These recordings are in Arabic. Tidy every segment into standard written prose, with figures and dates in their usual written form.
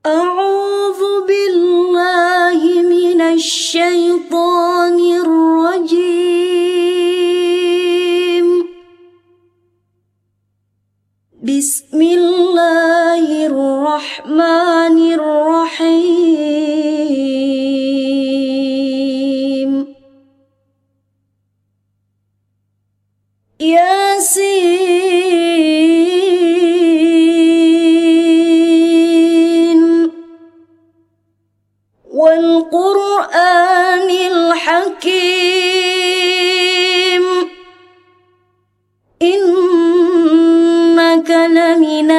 أعوذ بالله من الشيطان الرجيم. بسم الله الرحمن الرحيم. ياسين والقرآن الحكيم إنك لمن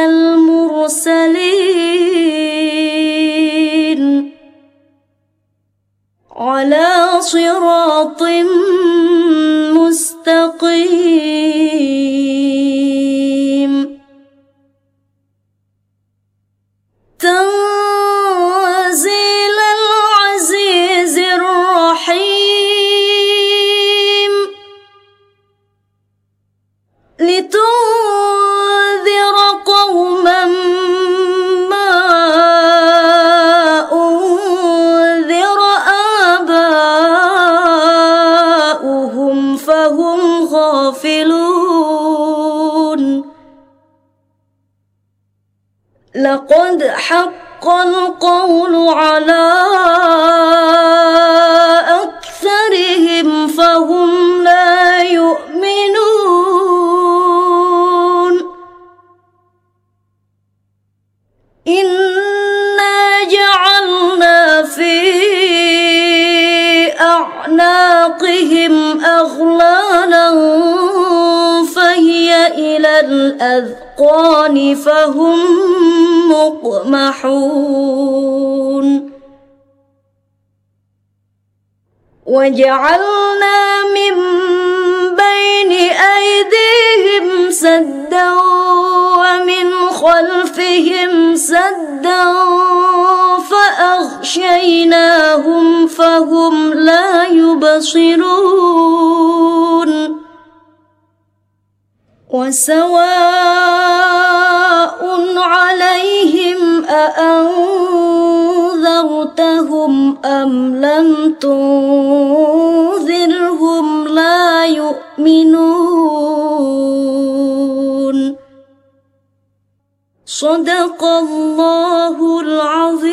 المرسلين على صراط مستقيم. تنزيل العزيز الرحيم. لتنذر قوما ما أنذر آباؤهم فهم غافلون. لقد حق القول على أكثرهم فهم لا يؤمنون. إنا جعلنا في أعناقهم أغلالا فهي إلى الأذقان فهم مقمحون. وجعلنا من بين أيديهم سدا ومن خلفهم سدا فأغشيناهم فهم لا يبصرون. وسواء عليهم أأنذرتهم أم لم تنذرهم لا يؤمنون. صدق الله العظيم.